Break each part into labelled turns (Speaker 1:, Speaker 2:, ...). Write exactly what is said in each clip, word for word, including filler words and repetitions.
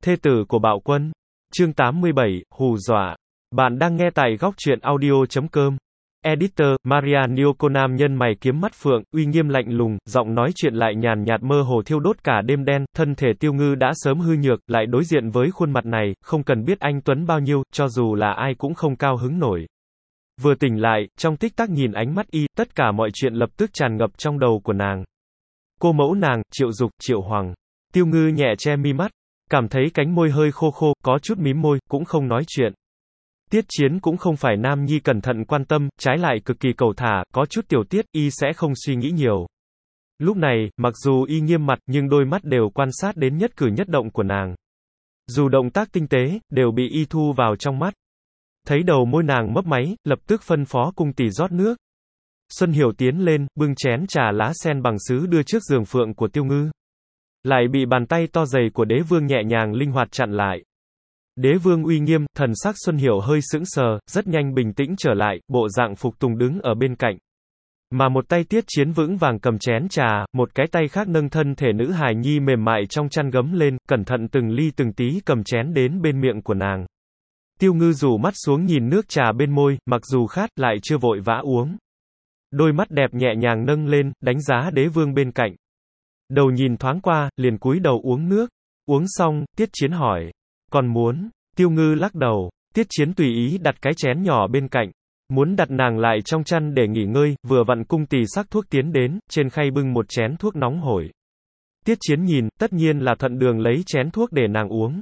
Speaker 1: Thê tử của Bạo Quân. Chương tám mươi bảy, hù dọa. Bạn đang nghe tại góc truyện audio chấm com. Editor, Maria Nyoko nam nhân mày kiếm mắt phượng, uy nghiêm lạnh lùng, giọng nói chuyện lại nhàn nhạt mơ hồ thiêu đốt cả đêm đen, thân thể Tiêu Ngư đã sớm hư nhược, lại đối diện với khuôn mặt này, không cần biết anh tuấn bao nhiêu, cho dù là ai cũng không cao hứng nổi. Vừa tỉnh lại, trong tích tắc nhìn ánh mắt y, tất cả mọi chuyện lập tức tràn ngập trong đầu của nàng. Cô mẫu nàng, Triệu Dục, Triệu Hoàng. Tiêu Ngư nhẹ che mi mắt, cảm thấy cánh môi hơi khô khô, có chút mím môi, cũng không nói chuyện. Tiết Chiến cũng không phải nam nhi cẩn thận quan tâm, trái lại cực kỳ cầu thả, có chút tiểu tiết, y sẽ không suy nghĩ nhiều. Lúc này, mặc dù y nghiêm mặt, nhưng đôi mắt đều quan sát đến nhất cử nhất động của nàng. Dù động tác tinh tế, đều bị y thu vào trong mắt. Thấy đầu môi nàng mấp máy, lập tức phân phó cung tỷ rót nước. Xuân Hiểu tiến lên, bưng chén trà lá sen bằng sứ đưa trước giường phượng của Tiêu Ngư. Lại bị bàn tay to dày của đế vương nhẹ nhàng linh hoạt chặn lại. Đế vương uy nghiêm, thần sắc Xuân Hiểu hơi sững sờ, rất nhanh bình tĩnh trở lại, bộ dạng phục tùng đứng ở bên cạnh. Mà một tay Tiết Chiến vững vàng cầm chén trà, một cái tay khác nâng thân thể nữ hài nhi mềm mại trong chăn gấm lên, cẩn thận từng ly từng tí cầm chén đến bên miệng của nàng. Tiêu Ngư rủ mắt xuống nhìn nước trà bên môi, mặc dù khát, lại chưa vội vã uống. Đôi mắt đẹp nhẹ nhàng nâng lên, đánh giá đế vương bên cạnh. Đầu nhìn thoáng qua, liền cúi đầu uống nước. Uống xong, Tiết Chiến hỏi. Còn muốn? Tiêu Ngư lắc đầu. Tiết Chiến tùy ý đặt cái chén nhỏ bên cạnh. Muốn đặt nàng lại trong chăn để nghỉ ngơi, vừa vặn cung tỳ sắc thuốc tiến đến, trên khay bưng một chén thuốc nóng hổi. Tiết Chiến nhìn, tất nhiên là thuận đường lấy chén thuốc để nàng uống.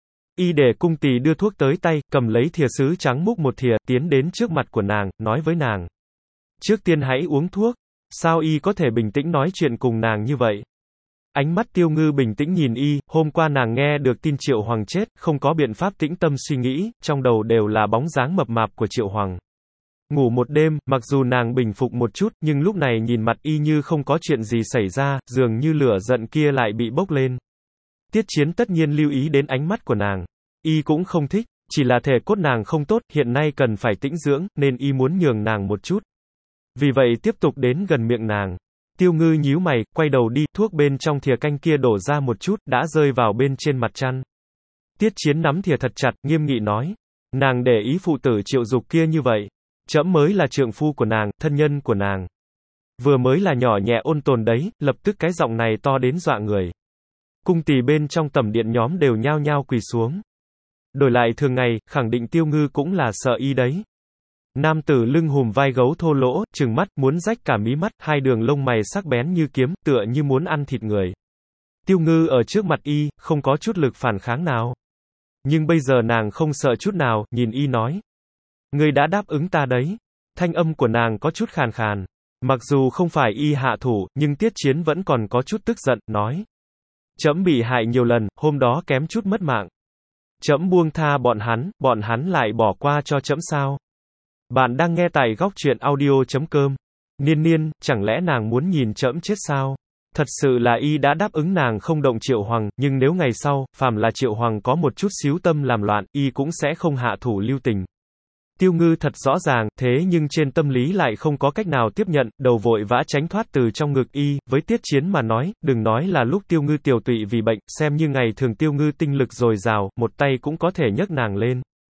Speaker 1: Y để cung tỳ đưa thuốc tới tay, cầm lấy thìa sứ trắng múc một thìa, tiến đến trước mặt của nàng, nói với nàng. Trước tiên hãy uống thuốc. Sao y có thể bình tĩnh nói chuyện cùng nàng như vậy? Ánh mắt Tiêu Ngư bình tĩnh nhìn y, hôm qua nàng nghe được tin Triệu Hoàng chết, không có biện pháp tĩnh tâm suy nghĩ, trong đầu đều là bóng dáng mập mạp của Triệu Hoàng. Ngủ một đêm, mặc dù nàng bình phục một chút, nhưng lúc này nhìn mặt y như không có chuyện gì xảy ra, dường như lửa giận kia lại bị bốc lên. Tiết Chiến tất nhiên lưu ý đến ánh mắt của nàng. Y cũng không thích, chỉ là thể cốt nàng không tốt, hiện nay cần phải tĩnh dưỡng, nên y muốn nhường nàng một chút. Vì vậy tiếp tục đến gần miệng nàng. Tiêu Ngư nhíu mày, quay đầu đi, thuốc bên trong thìa canh kia đổ ra một chút, đã rơi vào bên trên mặt chăn. Tiết Chiến nắm thìa thật chặt, nghiêm nghị nói. Nàng để ý phụ tử Triệu Dục kia như vậy. Trẫm mới là trượng phu của nàng, thân nhân của nàng. Vừa mới là nhỏ nhẹ ôn tồn đấy, lập tức cái giọng này to đến dọa người. Cung tỳ bên trong tầm điện nhóm đều nhao nhao quỳ xuống. Đổi lại thường ngày, khẳng định Tiêu Ngư cũng là sợ y đấy. Nam tử lưng hùm vai gấu thô lỗ, trừng mắt, muốn rách cả mí mắt, hai đường lông mày sắc bén như kiếm, tựa như muốn ăn thịt người. Tiêu Ngư ở trước mặt y, không có chút lực phản kháng nào. Nhưng bây giờ nàng không sợ chút nào, nhìn y nói. Ngươi đã đáp ứng ta đấy. Thanh âm của nàng có chút khàn khàn. Mặc dù không phải y hạ thủ, nhưng Tiết Chiến vẫn còn có chút tức giận, nói. Trẫm bị hại nhiều lần, hôm đó kém chút mất mạng. Trẫm buông tha bọn hắn, bọn hắn lại bỏ qua cho trẫm sao? Bạn đang nghe tại góc truyện audio chấm com. Niên Niên, chẳng lẽ nàng muốn nhìn trẫm chết sao? Thật sự là y đã đáp ứng nàng không động Triệu Hoàng, nhưng nếu ngày sau, phàm là Triệu Hoàng có một chút xíu tâm làm loạn, y cũng sẽ không hạ thủ lưu tình. Tiêu Ngư thật rõ ràng, thế nhưng trên tâm lý lại không có cách nào tiếp nhận, đầu vội vã tránh thoát từ trong ngực y, với Tiết Chiến mà nói, đừng nói là lúc Tiêu Ngư tiều tụy vì bệnh, xem như ngày thường Tiêu Ngư tinh lực dồi dào, một tay cũng có thể nhấc nàng lên.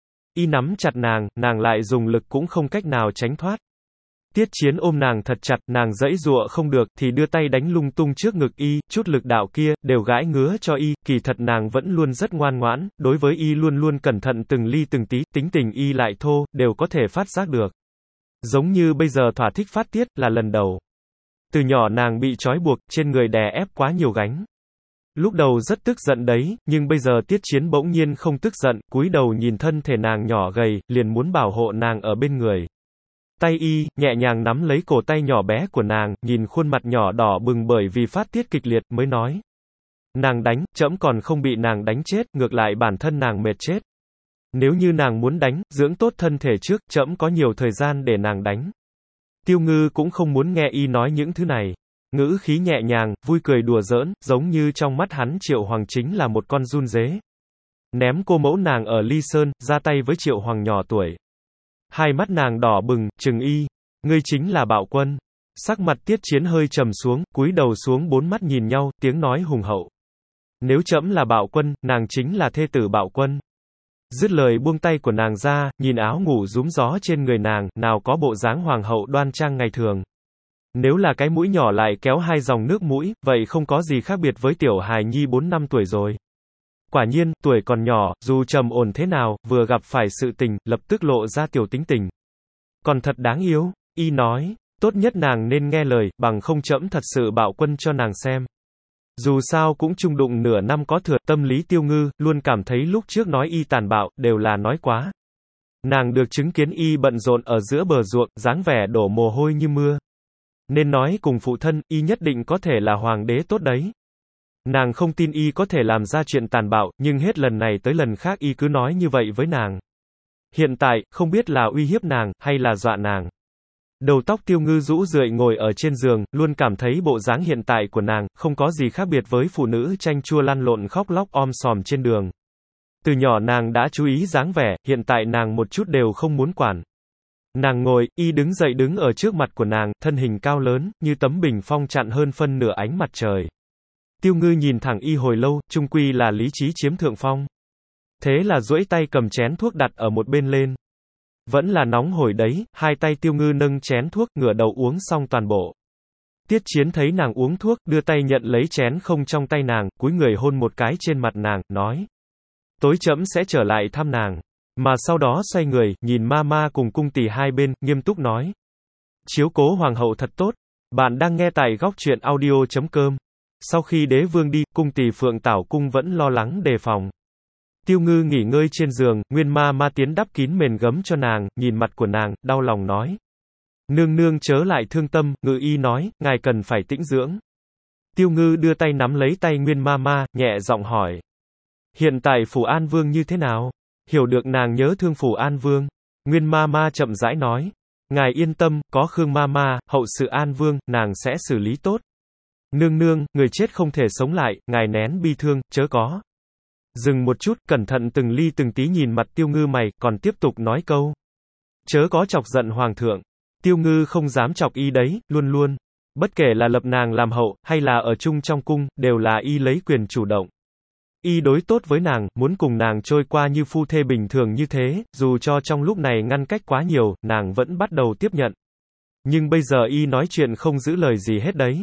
Speaker 1: Y nắm chặt nàng, nàng lại dùng lực cũng không cách nào tránh thoát. Tiết Chiến ôm nàng thật chặt, nàng giãy giụa không được, thì đưa tay đánh lung tung trước ngực y, chút lực đạo kia, đều gãi ngứa cho y, kỳ thật nàng vẫn luôn rất ngoan ngoãn, đối với y luôn luôn cẩn thận từng ly từng tí, tính tình y lại thô, đều có thể phát giác được. Giống như bây giờ thỏa thích phát tiết, là lần đầu. Từ nhỏ nàng bị trói buộc, trên người đè ép quá nhiều gánh. Lúc đầu rất tức giận đấy, nhưng bây giờ Tiết Chiến bỗng nhiên không tức giận, cúi đầu nhìn thân thể nàng nhỏ gầy, liền muốn bảo hộ nàng ở bên người. Tay y, nhẹ nhàng nắm lấy cổ tay nhỏ bé của nàng, nhìn khuôn mặt nhỏ đỏ bừng bởi vì phát tiết kịch liệt, mới nói. Nàng đánh, trẫm còn không bị nàng đánh chết, ngược lại bản thân nàng mệt chết. Nếu như nàng muốn đánh, dưỡng tốt thân thể trước, trẫm có nhiều thời gian để nàng đánh. Tiêu Ngư cũng không muốn nghe y nói những thứ này. Ngữ khí nhẹ nhàng, vui cười đùa giỡn, giống như trong mắt hắn Triệu Hoàng chính là một con giun dế. Ném cô mẫu nàng ở Ly Sơn, ra tay với Triệu Hoàng nhỏ tuổi. Hai mắt nàng đỏ bừng, trừng y. Ngươi chính là Bạo Quân. Sắc mặt Tiết Chiến hơi trầm xuống, cúi đầu xuống bốn mắt nhìn nhau, tiếng nói hùng hậu. Nếu trẫm là bạo quân, nàng chính là thê tử bạo quân. Dứt lời buông tay của nàng ra, nhìn áo ngủ rúm gió trên người nàng, nào có bộ dáng hoàng hậu đoan trang ngày thường. Nếu là cái mũi nhỏ lại kéo hai dòng nước mũi, vậy không có gì khác biệt với tiểu hài nhi bốn năm tuổi rồi. Quả nhiên, tuổi còn nhỏ, dù trầm ổn thế nào, vừa gặp phải sự tình, lập tức lộ ra tiểu tính tình. Còn thật đáng yêu, y nói, tốt nhất nàng nên nghe lời, bằng không trẫm thật sự bạo quân cho nàng xem. Dù sao cũng chung đụng nửa năm có thừa, tâm lý Tiêu Ngư, luôn cảm thấy lúc trước nói y tàn bạo, đều là nói quá. Nàng được chứng kiến y bận rộn ở giữa bờ ruộng, dáng vẻ đổ mồ hôi như mưa. Nên nói cùng phụ thân, y nhất định có thể là hoàng đế tốt đấy. Nàng không tin y có thể làm ra chuyện tàn bạo, nhưng hết lần này tới lần khác y cứ nói như vậy với nàng. Hiện tại, không biết là uy hiếp nàng, hay là dọa nàng. Đầu tóc Tiêu Ngư rũ rượi ngồi ở trên giường, luôn cảm thấy bộ dáng hiện tại của nàng, không có gì khác biệt với phụ nữ chanh chua lăn lộn khóc lóc om sòm trên đường. Từ nhỏ nàng đã chú ý dáng vẻ, hiện tại nàng một chút đều không muốn quản. Nàng ngồi, y đứng dậy đứng ở trước mặt của nàng, thân hình cao lớn, như tấm bình phong chặn hơn phân nửa ánh mặt trời. Tiêu Ngư nhìn thẳng y hồi lâu, chung quy là lý trí chiếm thượng phong. Thế là duỗi tay cầm chén thuốc đặt ở một bên lên. Vẫn là nóng hổi đấy, hai tay Tiêu Ngư nâng chén thuốc, ngửa đầu uống xong toàn bộ. Tiết Chiến thấy nàng uống thuốc, đưa tay nhận lấy chén không trong tay nàng, cúi người hôn một cái trên mặt nàng, nói. Tối trẫm sẽ trở lại thăm nàng. Mà sau đó xoay người, nhìn Mama cùng cung tỷ hai bên, nghiêm túc nói. Chiếu cố hoàng hậu thật tốt. Bạn đang nghe tại góc truyện audio chấm com. Sau khi đế vương đi, cung tỷ Phượng Tảo Cung vẫn lo lắng đề phòng. Tiêu Ngư nghỉ ngơi trên giường, Nguyên Ma Ma tiến đắp kín mền gấm cho nàng, nhìn mặt của nàng, đau lòng nói. Nương nương chớ lại thương tâm, Ngự y nói, ngài cần phải tĩnh dưỡng. Tiêu Ngư đưa tay nắm lấy tay Nguyên Ma Ma, nhẹ giọng hỏi. Hiện tại Phủ An Vương như thế nào? Hiểu được nàng nhớ thương Phủ An Vương. Nguyên Ma Ma chậm rãi nói. Ngài yên tâm, có Khương Ma Ma, hậu sự An Vương, nàng sẽ xử lý tốt. Nương nương, người chết không thể sống lại, ngài nén bi thương, chớ có. Dừng một chút, cẩn thận từng ly từng tí nhìn mặt Tiêu Ngư mày, còn tiếp tục nói câu. Chớ có chọc giận hoàng thượng. Tiêu Ngư không dám chọc y đấy, luôn luôn. Bất kể là lập nàng làm hậu, hay là ở chung trong cung, đều là y lấy quyền chủ động. Y đối tốt với nàng, muốn cùng nàng trôi qua như phu thê bình thường như thế, dù cho trong lúc này ngăn cách quá nhiều, nàng vẫn bắt đầu tiếp nhận. Nhưng bây giờ y nói chuyện không giữ lời gì hết đấy.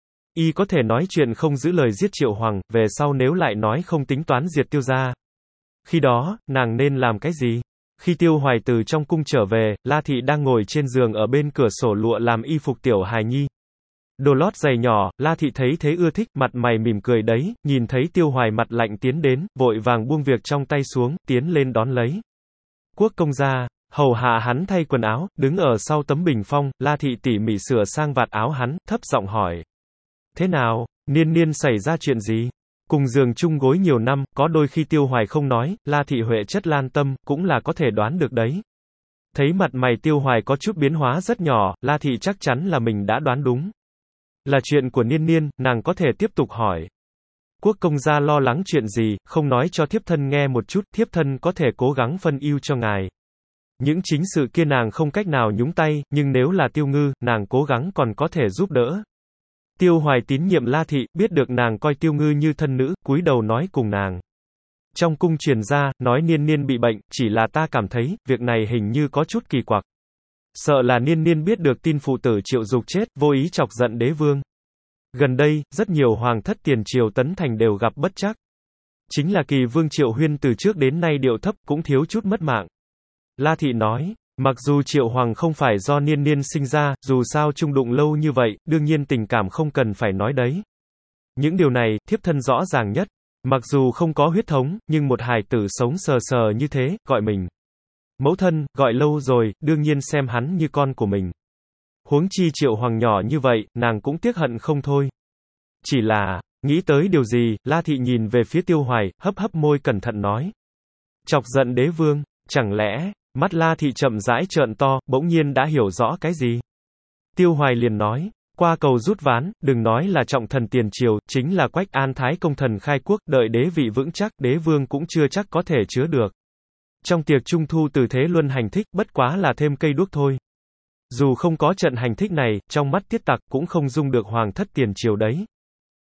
Speaker 1: Y có thể nói chuyện không giữ lời giết Triệu Hoàng, về sau nếu lại nói không tính toán diệt Tiêu gia. Khi đó, nàng nên làm cái gì? Khi Tiêu Hoài từ trong cung trở về, La Thị đang ngồi trên giường ở bên cửa sổ lụa làm y phục tiểu hài nhi. Đồ lót giày nhỏ, La Thị thấy thế ưa thích, mặt mày mỉm cười đấy, nhìn thấy Tiêu Hoài mặt lạnh tiến đến, vội vàng buông việc trong tay xuống, tiến lên đón lấy. Quốc công gia, hầu hạ hắn thay quần áo, đứng ở sau tấm bình phong, La Thị tỉ mỉ sửa sang vạt áo hắn, thấp giọng hỏi. Thế nào, Niên Niên xảy ra chuyện gì? Cùng giường chung gối nhiều năm, có đôi khi Tiêu Hoài không nói, La Thị Huệ chất lan tâm, cũng là có thể đoán được đấy. Thấy mặt mày Tiêu Hoài có chút biến hóa rất nhỏ, La Thị chắc chắn là mình đã đoán đúng. Là chuyện của Niên Niên, nàng có thể tiếp tục hỏi. Quốc công gia lo lắng chuyện gì, không nói cho thiếp thân nghe một chút, thiếp thân có thể cố gắng phân ưu cho ngài. Những chính sự kia nàng không cách nào nhúng tay, nhưng nếu là Tiêu Ngư, nàng cố gắng còn có thể giúp đỡ. Tiêu Hoài tín nhiệm La Thị, biết được nàng coi Tiêu Ngư như thân nữ, cúi đầu nói cùng nàng. Trong cung truyền ra, nói Niên Niên bị bệnh, chỉ là ta cảm thấy, việc này hình như có chút kỳ quặc. Sợ là Niên Niên biết được tin phụ tử Triệu Dục chết, vô ý chọc giận đế vương. Gần đây, rất nhiều hoàng thất tiền triều tấn thành đều gặp bất trắc. Chính là kỳ vương Triệu Huyên từ trước đến nay điệu thấp, cũng thiếu chút mất mạng. La Thị nói, mặc dù Triệu Hoàng không phải do Niên Niên sinh ra, dù sao chung đụng lâu như vậy, đương nhiên tình cảm không cần phải nói đấy. Những điều này, thiếp thân rõ ràng nhất. Mặc dù không có huyết thống, nhưng một hài tử sống sờ sờ như thế, gọi mình mẫu thân, gọi lâu rồi, đương nhiên xem hắn như con của mình. Huống chi Triệu Hoàng nhỏ như vậy, nàng cũng tiếc hận không thôi. Chỉ là, nghĩ tới điều gì, La Thị nhìn về phía Tiêu Hoài, hấp hấp môi cẩn thận nói. Chọc giận đế vương, chẳng lẽ, mắt La Thị chậm rãi trợn to, bỗng nhiên đã hiểu rõ cái gì. Tiêu Hoài liền nói, qua cầu rút ván, đừng nói là trọng thần tiền triều, chính là Quách An Thái công thần khai quốc, đợi đế vị vững chắc, đế vương cũng chưa chắc có thể chứa được. Trong tiệc trung thu từ thế luân hành thích, bất quá là thêm cây đuốc thôi. Dù không có trận hành thích này, trong mắt Tiết Tặc cũng không dung được hoàng thất tiền triều đấy.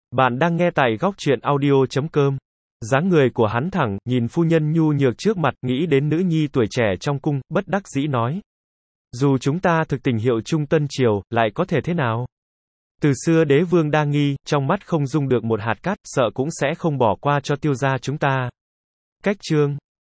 Speaker 1: Bạn đang nghe tại góc truyện audio chấm com. Dáng người của hắn thẳng, nhìn phu nhân nhu nhược trước mặt, nghĩ đến nữ nhi tuổi trẻ trong cung, bất đắc dĩ nói. Dù chúng ta thực tình hiệu trung tân triều, lại có thể thế nào? Từ xưa đế vương đa nghi, trong mắt không dung được một hạt cát, sợ cũng sẽ không bỏ qua cho tiêu gia chúng ta. Cách chương